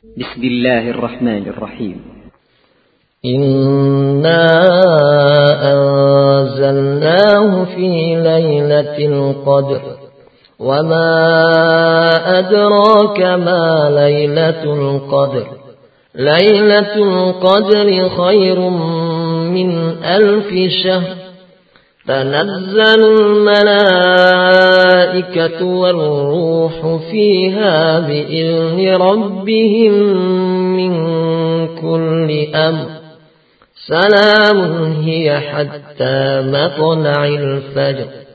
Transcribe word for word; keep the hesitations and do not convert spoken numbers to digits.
بسم الله الرحمن الرحيم. إنا أنزلناه في ليلة القدر وما أدراك ما ليلة القدر ليلة القدر خير من ألف شهر تنزل الملائكة والروح فيها بإذن ربهم من كل أمر سلام هي حتى مطلع الفجر.